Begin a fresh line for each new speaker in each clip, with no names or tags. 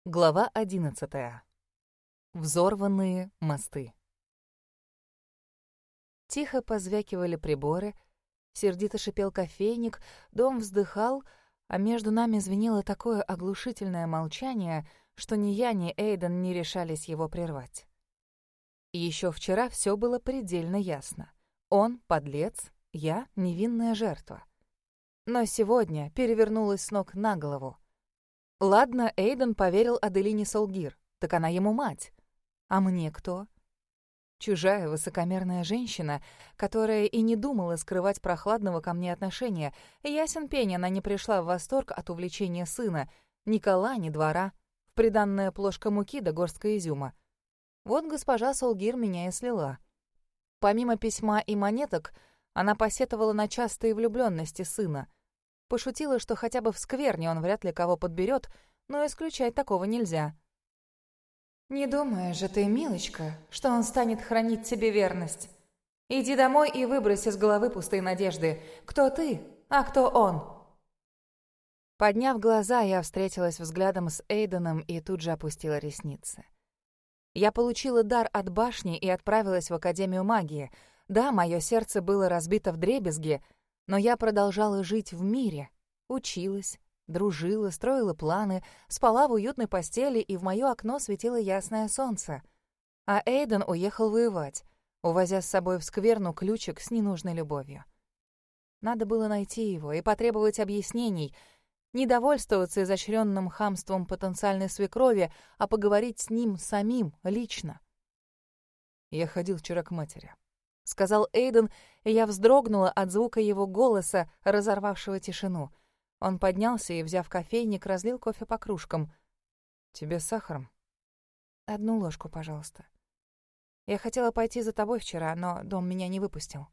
Глава 11. Взорванные мосты. Тихо позвякивали приборы, сердито шипел кофейник, дом вздыхал, а между нами звенело такое оглушительное молчание, что ни я, ни Эйден не решались его прервать. Еще вчера все было предельно ясно. Он — подлец, я — невинная жертва. Но сегодня перевернулась с ног на голову. Ладно, Эйден поверил Аделине Солгир, так она ему мать. А мне кто? Чужая высокомерная женщина, которая и не думала скрывать прохладного ко мне отношения. Ясен пень, она не пришла в восторг от увлечения сына, ни кола, ни двора, в приданная плошка муки да горстка изюма. Вот госпожа Солгир меня и слила. Помимо письма и монеток, она посетовала на частые влюбленности сына. Пошутила, что хотя бы в скверне он вряд ли кого подберет, но исключать такого нельзя. «Не думаешь же ты, милочка, что он станет хранить тебе верность? Иди домой и выбрось из головы пустые надежды. Кто ты, а кто он?» Подняв глаза, я встретилась взглядом с Эйденом и тут же опустила ресницы. Я получила дар от башни и отправилась в Академию магии. Да, мое сердце было разбито вдребезги, но я продолжала жить в мире, училась, дружила, строила планы, спала в уютной постели, и в моё окно светило ясное солнце. А Эйден уехал воевать, увозя с собой в скверну ключик с ненужной любовью. Надо было найти его и потребовать объяснений, не довольствоваться изощренным хамством потенциальной свекрови, а поговорить с ним самим, лично.
«Я ходил вчера к матери»,
— сказал Эйден, и я вздрогнула от звука его голоса, разорвавшего тишину. Он поднялся и, взяв кофейник, разлил кофе по кружкам.
«Тебе с сахаром?»
«1 ложку, пожалуйста. Я хотела пойти за тобой вчера, но дом меня не выпустил».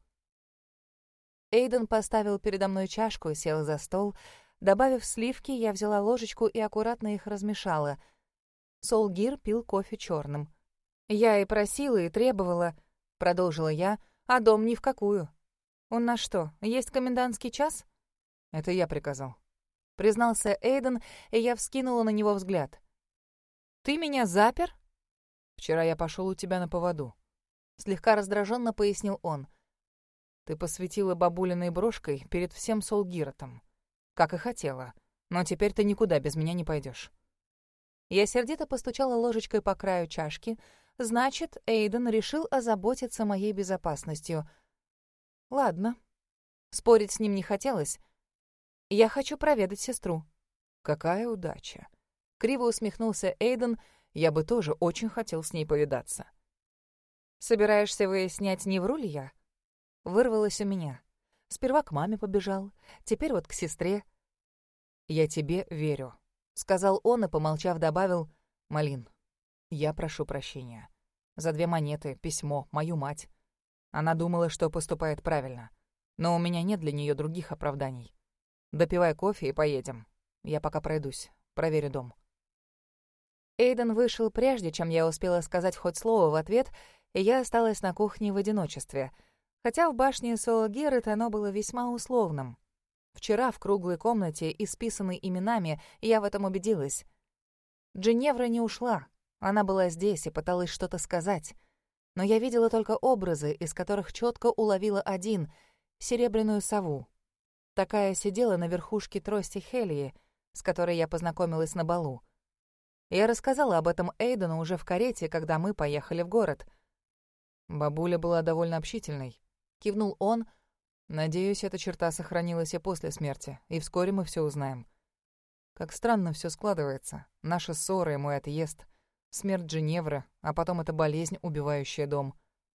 Эйден поставил передо мной чашку и сел за стол. Добавив сливки, я взяла ложечку и аккуратно их размешала. Солгир пил кофе черным. «Я и просила, и требовала», — продолжила я, — «а дом ни в какую. У нас что, есть комендантский час?»
«Это я приказал»,
— признался Эйден, и я вскинула на него взгляд. «Ты меня запер?»
«Вчера я пошел у тебя на поводу»,
— слегка раздраженно пояснил он.
«Ты посвятила бабулиной брошкой перед всем Солгиротом, как и хотела, но теперь ты никуда без меня не пойдешь».
Я сердито постучала ложечкой по краю чашки. Значит, Эйден решил озаботиться моей безопасностью. Ладно. Спорить с ним не хотелось. Я хочу проведать сестру.
«Какая удача!» Криво усмехнулся Эйден. «Я бы тоже очень хотел с ней повидаться».
«Собираешься выяснять, не вру ли я?» Вырвалось у меня. Сперва к маме побежал, теперь вот к сестре.
«Я тебе верю»,
— сказал он и, помолчав, добавил:
«Малин, я прошу прощения. За 2 монеты, письмо, мою мать. Она думала, что поступает правильно. Но у меня нет для нее других оправданий. Допивай кофе и поедем. Я пока пройдусь, проверю дом».
Эйден вышел прежде, чем я успела сказать хоть слово в ответ, и я осталась на кухне в одиночестве. Хотя в башне Солгирет оно было весьма условным. Вчера в круглой комнате, исписанной именами, я в этом убедилась. Джиневра не ушла. Она была здесь и пыталась что-то сказать. Но я видела только образы, из которых четко уловила один — серебряную сову. Такая сидела на верхушке трости Хелии, с которой я познакомилась на балу. Я рассказала об этом Эйдену уже в карете, когда мы поехали в город.
«Бабуля была довольно общительной»,
— кивнул он.
«Надеюсь, эта черта сохранилась и после смерти, и вскоре мы все узнаем. Как странно все складывается. Наша ссора и мой отъезд, смерть Джиневры, а потом эта болезнь, убивающая дом».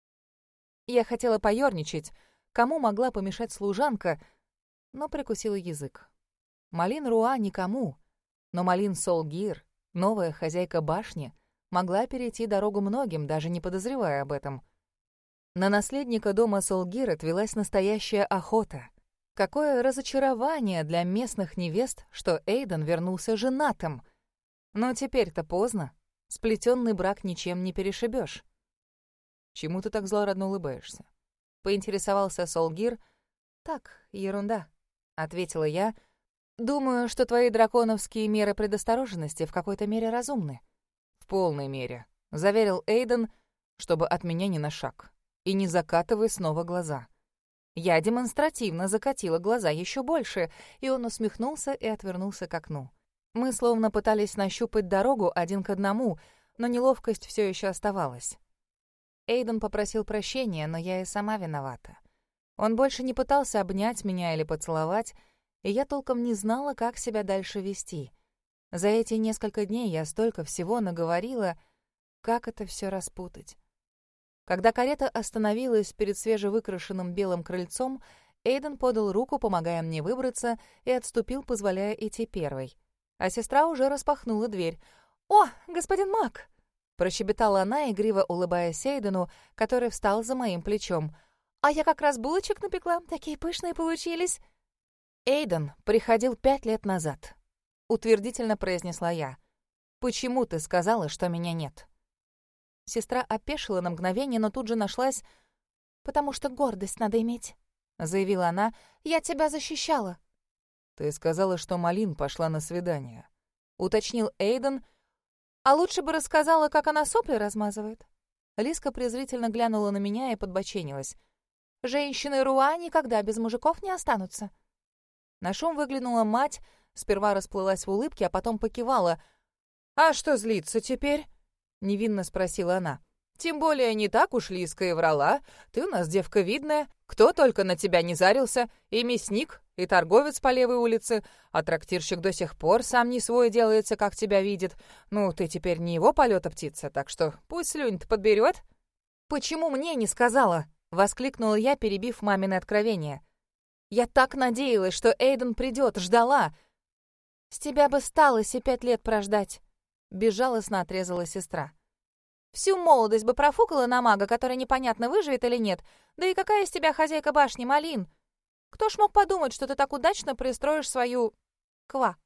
Я хотела поёрничать, кому могла помешать служанка, но прикусила язык. Малин Руа никому, но Малин Солгир, новая хозяйка башни, могла перейти дорогу многим, даже не подозревая об этом. На наследника дома Солгирет велась настоящая охота. Какое разочарование для местных невест, что Эйден вернулся женатым. Но теперь-то поздно. Сплетенный брак ничем не перешибешь.
«Чему ты так злорадно улыбаешься?»
— поинтересовался Солгир. «Так, ерунда», — ответила я. Думаю, что твои драконовские меры предосторожности в какой-то мере разумны.
В полной мере, заверил Эйден, чтобы от меня ни на шаг. И не закатывай снова глаза.
Я демонстративно закатила глаза еще больше, и он усмехнулся и отвернулся к окну. Мы словно пытались нащупать дорогу один к одному, но неловкость все еще оставалась. Эйден попросил прощения, но я и сама виновата. Он больше не пытался обнять меня или поцеловать, и я толком не знала, как себя дальше вести. За эти несколько дней я столько всего наговорила, как это все распутать. Когда карета остановилась перед свежевыкрашенным белым крыльцом, Эйден подал руку, помогая мне выбраться, и отступил, позволяя идти первой. А сестра уже распахнула дверь. «О, господин Мак!» — прощебетала она, игриво улыбаясь Эйдену, который встал за моим плечом. «А я как раз булочек напекла, такие пышные получились!» «Эйден приходил 5 лет назад», — утвердительно произнесла я. «Почему ты сказала, что меня нет?» Сестра опешила на мгновение, но тут же нашлась. «Потому что гордость надо иметь», — заявила она. «Я тебя защищала».
«Ты сказала, что Малин пошла на свидание», — уточнил Эйден.
«А лучше бы рассказала, как она сопли размазывает». Лиска презрительно глянула на меня и подбоченилась. «Женщины Руа никогда без мужиков не останутся». На шум выглянула мать, сперва расплылась в улыбке, а потом покивала. «А что злиться теперь?» — невинно спросила она. «Тем более не так уж Лиска и врала. Ты у нас девка видная. Кто только на тебя не зарился. И мясник, и торговец по левой улице. А трактирщик до сих пор сам не свой делается, как тебя видит. Ну, ты теперь не его полета птица, так что пусть слюнь-то подберет». «Почему мне не сказала?» — воскликнула я, перебив мамино откровение. «Я так надеялась, что Эйден придет, ждала». «С тебя бы сталось и 5 лет прождать», — безжалостно отрезала сестра. «Всю молодость бы профукала на мага, который непонятно, выживет или нет. Да и какая из тебя хозяйка башни, Малин? Кто ж мог подумать, что ты так удачно пристроишь свою... ква?»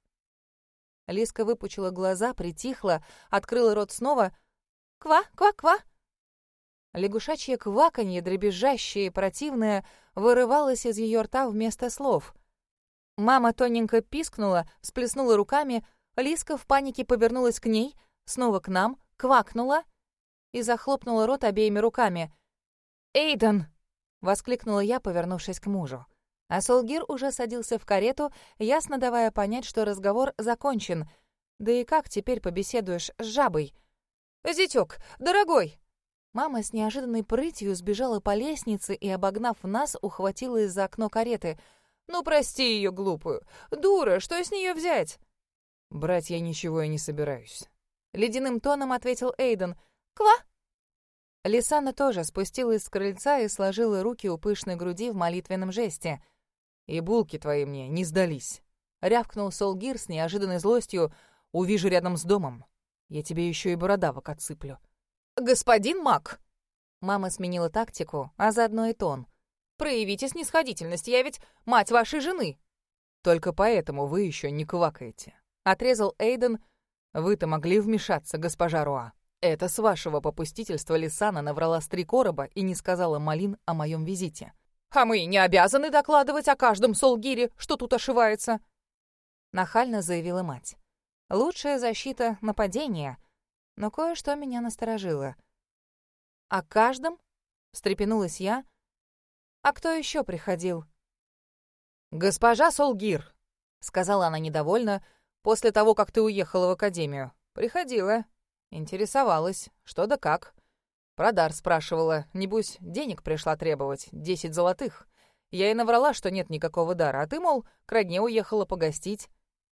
Лиска выпучила глаза, притихла, открыла рот снова. «Ква, ква, ква!» Лягушачье кваканье, дребезжащее и противное, вырывалось из ее рта вместо слов. Мама тоненько пискнула, всплеснула руками, Лиска в панике повернулась к ней, снова к нам, квакнула и захлопнула рот обеими руками. «Эйден!» — воскликнула я, повернувшись к мужу. А Солгир уже садился в карету, ясно давая понять, что разговор закончен. Да и как теперь побеседуешь с жабой? «Зятёк, дорогой!» Мама с неожиданной прытью сбежала по лестнице и, обогнав нас, ухватилась за окно кареты. «Ну, прости ее глупую! Дура, что с нее взять?»
«Брать я ничего и не собираюсь»,
— ледяным тоном ответил Эйден. «Ква?» Лисана тоже спустилась с крыльца и сложила руки у пышной груди в молитвенном жесте.
«И булки твои мне не сдались», — рявкнул Солгир с неожиданной злостью. «Увижу рядом с домом. Я тебе еще и бородавок отсыплю».
«Господин Мак!» Мама сменила тактику, а заодно и тон. «Проявите снисходительность, я ведь мать вашей жены!»
«Только поэтому вы еще не квакаете», — отрезал Эйден. «Вы-то могли вмешаться, госпожа Руа. Это с вашего попустительства Лисана наврала с 3 короба и не сказала Малин о моем визите».
«А мы не обязаны докладывать о каждом Солгире, что тут ошивается!» Нахально заявила мать. «Лучшая защита — нападение». Но кое-что меня насторожило. «О каждом?» — встрепенулась я. «А кто еще приходил?»
«Госпожа Солгир», — сказала она недовольно, «после того, как ты уехала в академию. Приходила, интересовалась, что да как. Про дар спрашивала, небось, денег пришла требовать, 10 золотых. Я ей наврала, что нет никакого дара, а ты, мол, к родне уехала погостить».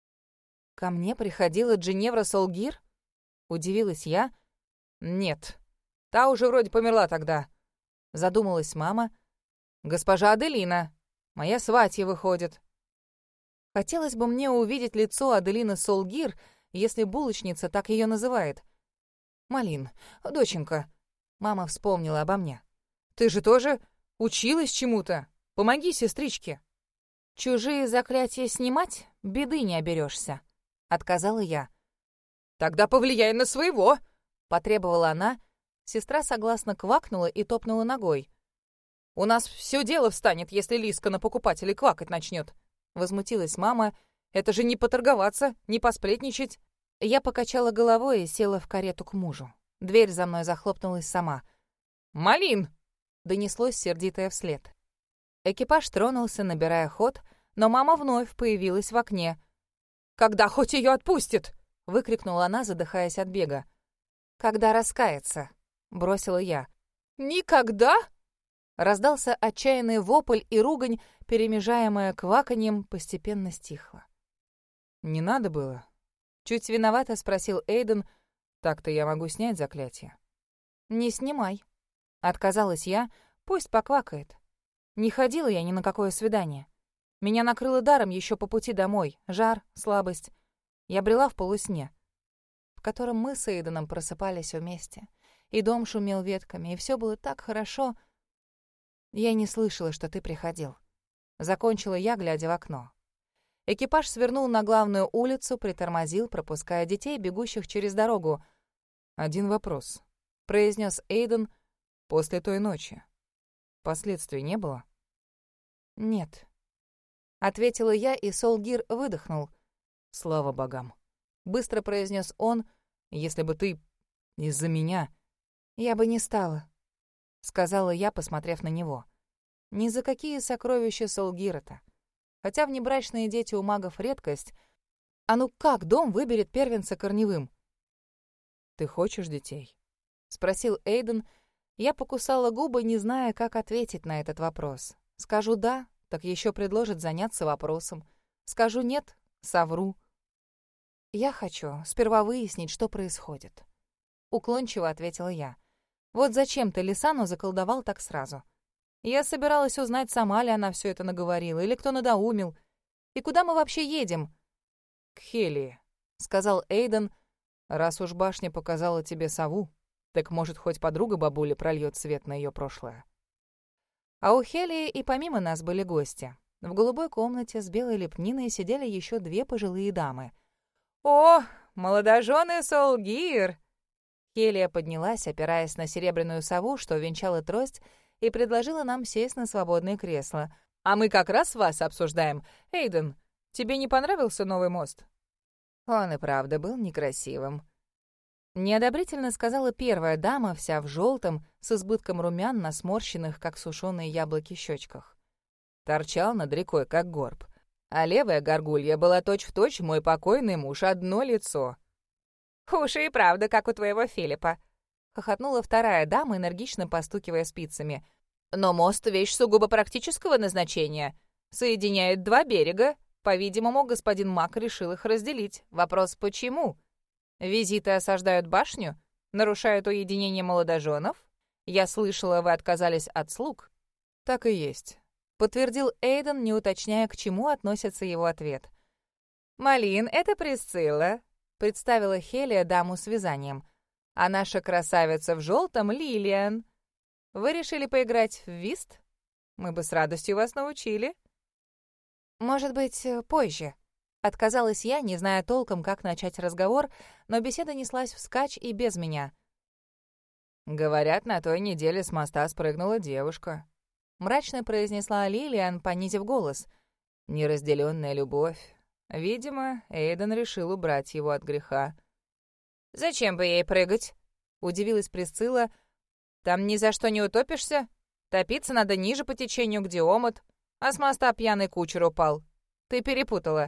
«Ко мне приходила Джиневра Солгир?» Удивилась я.
«Нет, та уже вроде померла тогда», — задумалась мама. «Госпожа Аделина, моя сватья выходит».
Хотелось бы мне увидеть лицо Аделины Солгир, если булочница так ее называет. «Малин, доченька», — мама вспомнила обо мне.
«Ты же тоже училась чему-то? Помоги сестричке».
«Чужие заклятия снимать, беды не оберешься», — отказала я.
«Тогда повлияй на своего!» —
потребовала она. Сестра согласно квакнула и топнула ногой.
«У нас все дело встанет, если Лиска на покупателей квакать начнет!» — возмутилась мама. Это же не поторговаться, не посплетничать».
Я покачала головой и села в карету к мужу. Дверь за мной захлопнулась сама.
«Малин!»
— донеслось сердитое вслед. Экипаж тронулся, набирая ход, но мама вновь появилась в окне.
«Когда хоть ее отпустит?»
— выкрикнула она, задыхаясь от бега. «Когда раскается», — бросила я.
«Никогда?»
Раздался отчаянный вопль, и ругань, перемежаемая кваканьем, постепенно стихла.
«Не надо было?»
— чуть виновато спросил Эйден.
«Так-то я могу снять заклятие».
«Не снимай», — отказалась я, пусть поквакает. Не ходила я ни на какое свидание. Меня накрыло даром еще по пути домой. Жар, слабость. Я брела в полусне, в котором мы с Эйденом просыпались вместе. И дом шумел ветками, и все было так хорошо. Я не слышала, что ты приходил. Закончила я, глядя в окно. Экипаж свернул на главную улицу, притормозил, пропуская детей, бегущих через дорогу.
«Один вопрос»,
— произнес Эйден.
«После той ночи последствий не было?»
«Нет», — ответила я, и Солгир выдохнул.
«Слава богам»,
— быстро произнес он.
«Если бы ты из-за меня...»
«Я бы не стала», — сказала я, посмотрев на него. «Ни за какие сокровища Солгира-то. Хотя внебрачные дети у магов редкость. А ну как дом выберет первенца корневым?»
«Ты хочешь детей?»
— спросил Эйден. Я покусала губы, не зная, как ответить на этот вопрос. Скажу «да», так еще предложат заняться вопросом. Скажу «нет», совру. «Я хочу сперва выяснить, что происходит», — уклончиво ответила я. «Вот зачем ты Лисану заколдовал так сразу? Я собиралась узнать, сама ли она все это наговорила, или кто надоумил. И куда мы вообще едем?»
«К Хелии»,
— сказал Эйден.
«Раз уж башня показала тебе сову, так, может, хоть подруга бабули прольет свет на ее прошлое».
А у Хелии и помимо нас были гости. В голубой комнате с белой лепниной сидели еще две пожилые дамы.
«О, молодожены Солгир!»
Хелия поднялась, опираясь на серебряную сову, что венчала трость, и предложила нам сесть на свободное кресло.
«А мы как раз вас обсуждаем. Эйден, тебе не понравился новый мост?»
Он и правда был некрасивым. Неодобрительно сказала первая дама, вся в желтом, с избытком румян на сморщенных, как сушеные яблоки, щечках.
Торчал над рекой, как горб. А левая горгулья была точь-в-точь мой покойный муж, одно лицо.
«Уши и правда, как у твоего Филиппа», — хохотнула вторая дама, энергично постукивая спицами. «Но мост — вещь сугубо практического назначения. Соединяет два берега. По-видимому, господин Мак решил их разделить. Вопрос «почему?» Визиты осаждают башню? Нарушают уединение молодоженов? Я слышала, вы отказались от слуг».
«Так и есть»,
— подтвердил Эйден, не уточняя, к чему относится его ответ. «Малин, это Присцилла», — представила Хелия даму с вязанием. «А наша красавица в желтом — Лилиан. Вы решили поиграть в вист? Мы бы с радостью вас научили». «Может быть, позже», — отказалась я, не зная толком, как начать разговор, но беседа неслась вскачь и без меня.
«Говорят, на той неделе с моста спрыгнула девушка»,
— мрачно произнесла Лилиан, понизив голос.
«Неразделенная любовь. Видимо, Эйден решил убрать его от греха».
«Зачем бы ей прыгать?» — удивилась Присцилла. «Там ни за что не утопишься. Топиться надо ниже по течению, где омут. А с моста пьяный кучер упал. Ты перепутала».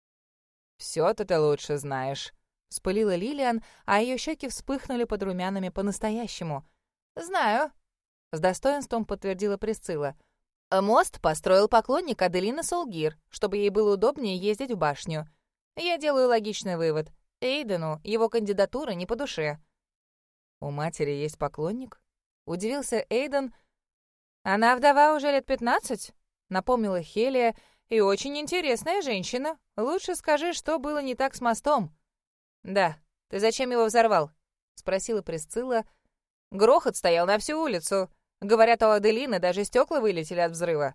«Всё-то ты лучше знаешь»,
— вспылила Лилиан, а ее щеки вспыхнули под румянами по-настоящему. «Знаю», — с достоинством подтвердила Присцилла. «Мост построил поклонник Аделины Солгир, чтобы ей было удобнее ездить в башню. Я делаю логичный вывод. Эйдену его кандидатура не по душе».
«У матери есть поклонник?»
— удивился Эйден. «Она вдова уже лет 15», — напомнила Хелия, — «и очень интересная женщина. Лучше скажи, что было не так с мостом». «Да, ты зачем его взорвал?» — спросила Присцилла. «Грохот стоял на всю улицу. Говорят, у Аделины даже стекла вылетели от взрыва».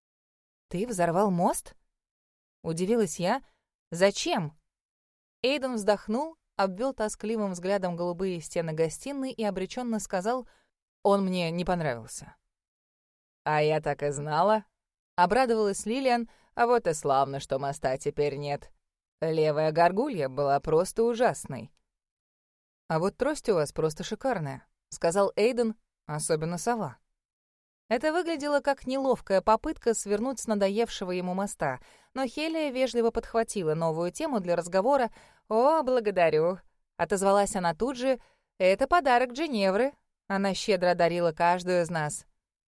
«Ты взорвал мост?» — удивилась я. «Зачем?» Эйден вздохнул, обвел тоскливым взглядом голубые стены гостиной и обреченно сказал:
«Он мне не понравился».
«А я так и знала», — обрадовалась Лилиан. «А вот и славно, что моста теперь нет.
Левая горгулья была просто ужасной. «А вот трость у вас просто шикарная», — сказал Эйден, особенно сова. Это выглядело как неловкая попытка свернуть с надоевшего ему моста, но Хелия вежливо подхватила новую тему для разговора. «О, благодарю», — отозвалась она тут же. «Это подарок Джиневры. Она щедро одарила каждую из нас».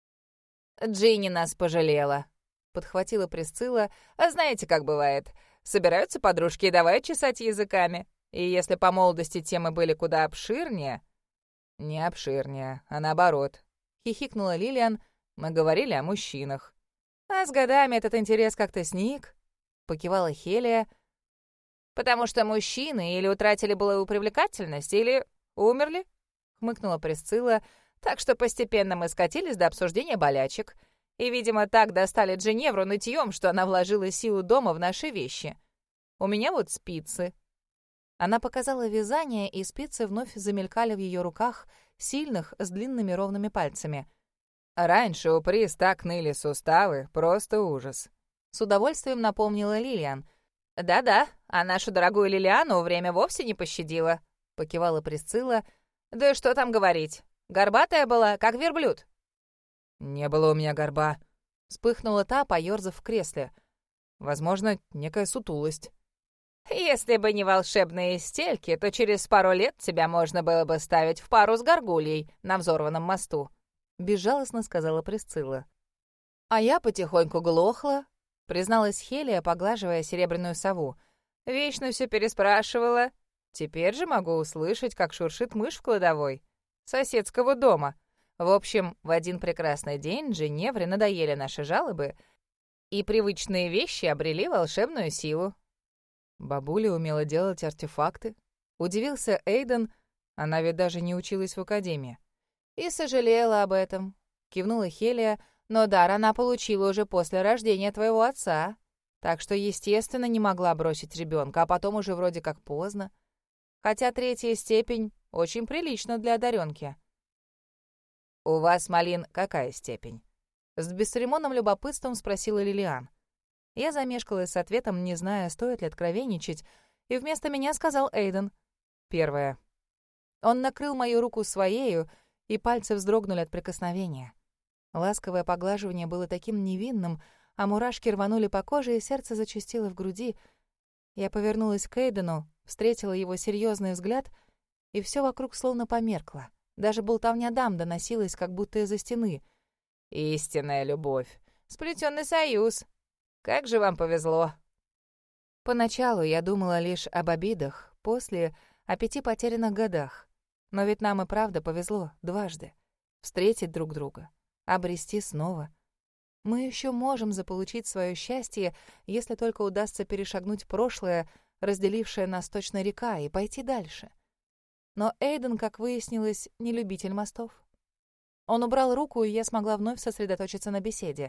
«Джинни нас пожалела», — подхватила Присцилла. «А знаете, как бывает? Собираются подружки и давай чесать языками. И если по молодости темы были куда обширнее...» «Не обширнее, а наоборот», — хихикнула Лилиан. «Мы говорили о мужчинах». «А с годами этот интерес как-то сник», — покивала Хелия. «Потому что мужчины или утратили былую привлекательность, или умерли», — хмыкнула Присцилла. «Так что постепенно мы скатились до обсуждения болячек. И, видимо, так достали Джиневру нытьем, что она вложила силу дома в наши вещи. У меня вот спицы». Она показала вязание, и спицы вновь замелькали в ее руках, сильных, с длинными ровными пальцами. «Раньше у Прис так ныли суставы, просто ужас», — с удовольствием напомнила Лилиан. «Да-да, а нашу дорогую Лилиану время вовсе не пощадило», — покивала Присцилла. «Да что там говорить, горбатая была, как верблюд». «Не было у меня горба», — вспыхнула та, поёрзав в кресле. «Возможно, некая сутулость».
«Если бы не волшебные стельки, то через пару лет тебя можно было бы ставить в пару с горгульей на взорванном мосту», — безжалостно сказала Присцилла. «А я потихоньку глохла», — призналась Хелия, поглаживая серебряную сову. «Вечно все переспрашивала. Теперь же могу услышать, как шуршит мышь в кладовой соседского дома. В общем, в один прекрасный день Джиневре надоели наши жалобы, и привычные вещи обрели волшебную силу».
Бабуля умела делать артефакты. Удивился Эйден, она ведь даже не училась в академии.
«И сожалела об этом», — кивнула Хелия, «но дар она получила уже после рождения твоего отца, так что, естественно, не могла бросить ребенка, а потом уже вроде как поздно. Хотя 3-я степень очень прилично для одаренки».
«У вас, Малин, какая степень?»
С бесцеремонным любопытством спросила Лилиан. Я замешкалась с ответом, не зная, стоит ли откровенничать, и вместо меня сказал Эйден.
1.
Он накрыл мою руку своею, и пальцы вздрогнули от прикосновения. Ласковое поглаживание было таким невинным, а мурашки рванули по коже, и сердце зачастило в груди. Я повернулась к Эйдену, встретила его серьезный взгляд, и все вокруг словно померкло. Даже болтовня дам доносилась, как будто из-за стены.
«Истинная любовь. Сплетенный союз. Как же вам повезло!»
Поначалу я думала лишь об обидах, после — о 5 потерянных годах. Но ведь нам и правда повезло дважды. Встретить друг друга, обрести снова. Мы еще можем заполучить свое счастье, если только удастся перешагнуть прошлое, разделившее нас точно река, и пойти дальше. Но Эйден, как выяснилось, не любитель мостов. Он убрал руку, и я смогла вновь сосредоточиться на беседе.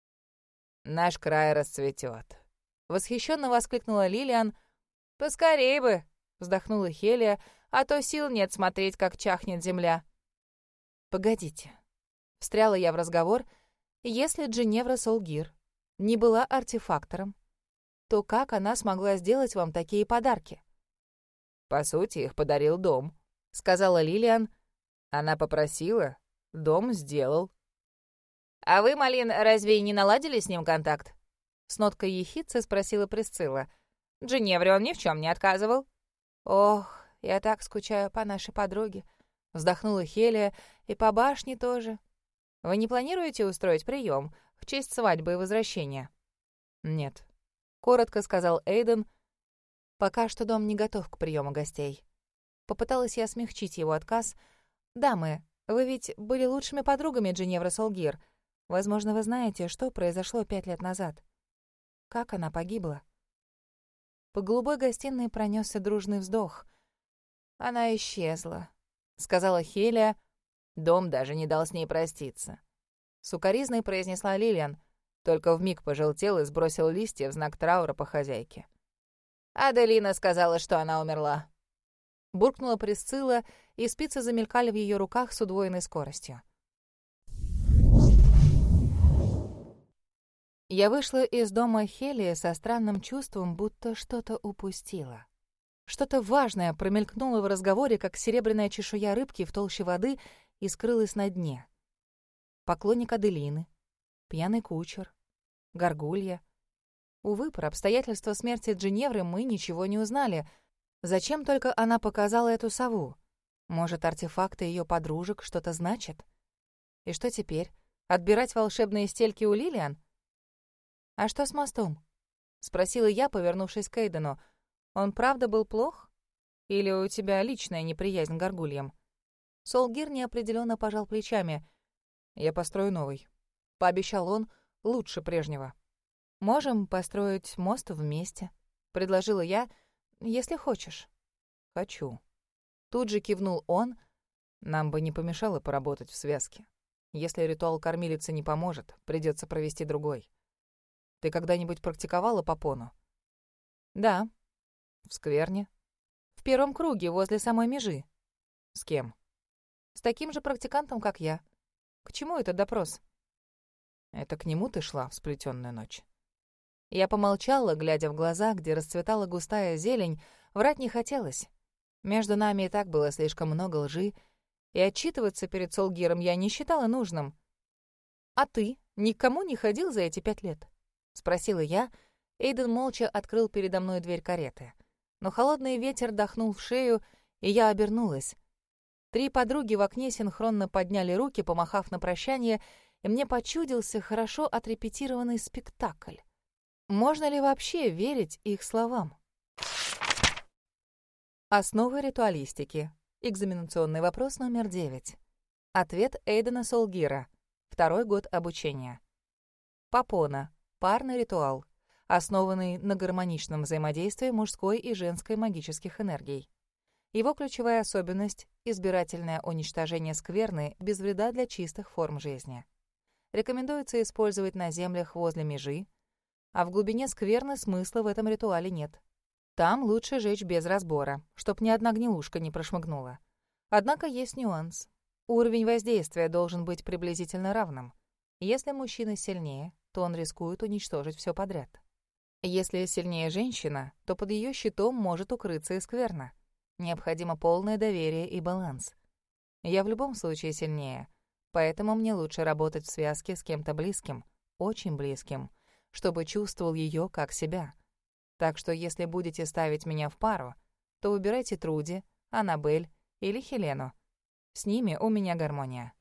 «Наш край расцветет»,
— восхищенно воскликнула Лилиан.
«Поскорей бы», —
вздохнула Хелия, «а то сил нет смотреть, как чахнет земля». «Погодите», — встряла я в разговор, «если Джиневра Солгир не была артефактором, то как она смогла сделать вам такие подарки?»
«По сути, их подарил дом», — сказала Лилиан. «Она попросила, дом сделал».
«А вы, Малин, разве не наладили с ним контакт?» С ноткой ехидцы спросила Присцилла. «Джиневре он ни в чем не отказывал». «Ох, я так скучаю по нашей подруге», — вздохнула Хелия, «и по башне тоже. Вы не планируете устроить прием в честь свадьбы и возвращения?»
«Нет»,
— коротко сказал Эйден. «Пока что дом не готов к приему гостей». Попыталась я смягчить его отказ. «Дамы, вы ведь были лучшими подругами Джиневры Солгир. Возможно, вы знаете, что произошло 5 лет назад. Как она погибла?» По голубой гостиной пронесся дружный вздох. «Она исчезла», — сказала Хелия.
«Дом даже не дал с ней проститься», — сукоризной произнесла Лилиан. Только вмиг пожелтел и сбросил листья в знак траура по хозяйке.
«Аделина сказала, что она умерла», — буркнула Присцилла, и спицы замелькали в ее руках с удвоенной скоростью. Я вышла из дома Хелии со странным чувством, будто что-то упустила. Что-то важное промелькнуло в разговоре, как серебряная чешуя рыбки в толще воды, и скрылась на дне. Поклонник Аделины, пьяный кучер, горгулья. Увы, про обстоятельства смерти Джиневры мы ничего не узнали. Зачем только она показала эту сову? Может, артефакты ее подружек что-то значат? И что теперь? Отбирать волшебные стельки у Лилиан? «А что с мостом?» — спросила я, повернувшись к Эйдену. «Он правда был плох? Или у тебя личная неприязнь к горгульям?» Солгир неопределенно пожал плечами. «Я построю новый», — пообещал он, — «лучше прежнего». «Можем построить мост вместе», — предложила я, — «если хочешь». «Хочу». Тут же кивнул он. «Нам бы не помешало поработать в связке. Если ритуал кормилицы не поможет, придется провести другой. Ты когда-нибудь практиковала попону?» «Да». «В скверне?» «В первом круге, возле самой межи». «С кем?» «С таким же практикантом, как я. К чему этот допрос?» «Это к нему ты шла в сплетенную ночь?» Я помолчала, глядя в глаза, где расцветала густая зелень. Врать не хотелось. Между нами и так было слишком много лжи, и отчитываться перед Солгиром я не считала нужным. «А ты никому не ходил за эти 5 лет?» — спросила я. Эйден молча открыл передо мной дверь кареты. Но холодный ветер дохнул в шею, и я обернулась. 3 подруги в окне синхронно подняли руки, помахав на прощание, и мне почудился хорошо отрепетированный спектакль. Можно ли вообще верить их словам? Основы ритуалистики. Экзаменационный вопрос номер 9. Ответ Эйдена Солгира. 2-й год обучения. Попона. Парный ритуал, основанный на гармоничном взаимодействии мужской и женской магических энергий. Его ключевая особенность — избирательное уничтожение скверны без вреда для чистых форм жизни. Рекомендуется использовать на землях возле межи, а в глубине скверны смысла в этом ритуале нет. Там лучше жечь без разбора, чтоб ни одна гнилушка не прошмыгнула. Однако есть нюанс. Уровень воздействия должен быть приблизительно равным. Если мужчина сильнее, то он рискует уничтожить все подряд. Если сильнее женщина, то под ее щитом может укрыться и скверна. Необходимо полное доверие и баланс. Я в любом случае сильнее, поэтому мне лучше работать в связке с кем-то близким, очень близким, чтобы чувствовал ее как себя. Так что если будете ставить меня в пару, то выбирайте Труди, Аннабель или Хелену. С ними у меня гармония.